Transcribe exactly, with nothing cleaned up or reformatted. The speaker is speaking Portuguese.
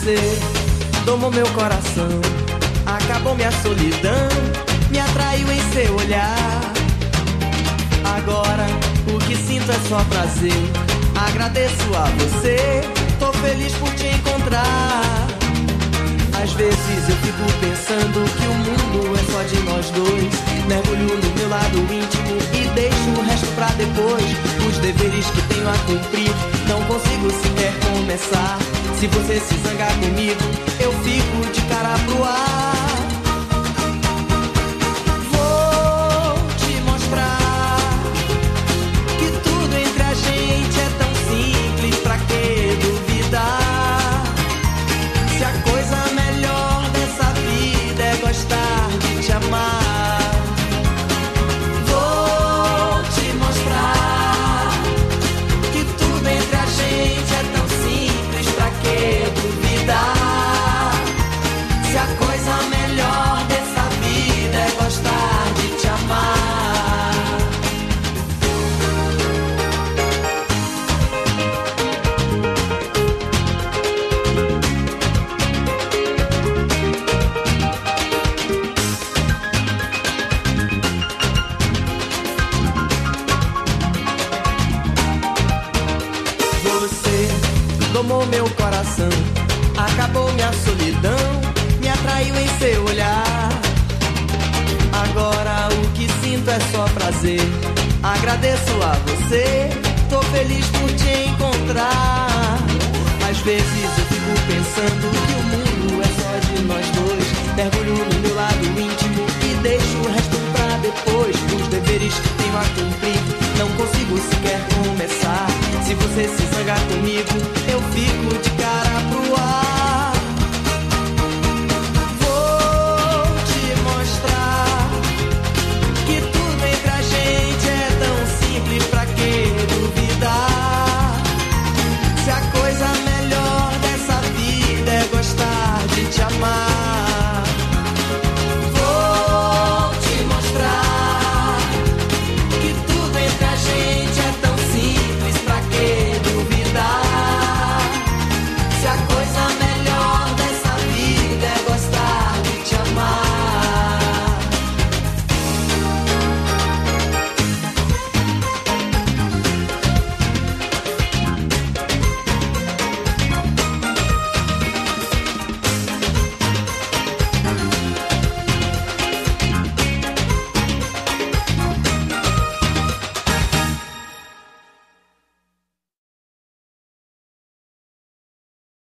Você domou meu coração, acabou minha solidão, me atraiu em seu olhar. Agora o que sinto é só prazer. Agradeço a você, tô feliz por te encontrar. Às vezes eu fico pensando que o mundo é só de nós dois. Mergulho no meu lado íntimo e deixo o resto pra depois. Os deveres que tenho a cumprir, não consigo sequer começar. Se você se zangar comigo, eu fico de cara pro ar. Vou te mostrar que tudo entre a gente é tão simples, pra que duvidar? Se a coisa melhor dessa vida é gostar de te amar. Vou te mostrar que tudo entre a gente é tão simples, pra que duvidar? Se a coisa melhor dessa vida é gostar de te amar. Você domou meu coração, acabou minha solidão, me atraiu em seu olhar. Agora o que sinto é só prazer. Agradeço a você, tô feliz por te encontrar. Às vezes eu fico pensando que o mundo é só de nós dois. Mergulho no meu lado íntimo e deixo o resto pra depois. Os deveres que tenho a cumprir, não consigo sequer começar. Se você se zangar comigo, eu fico de cara pro ar.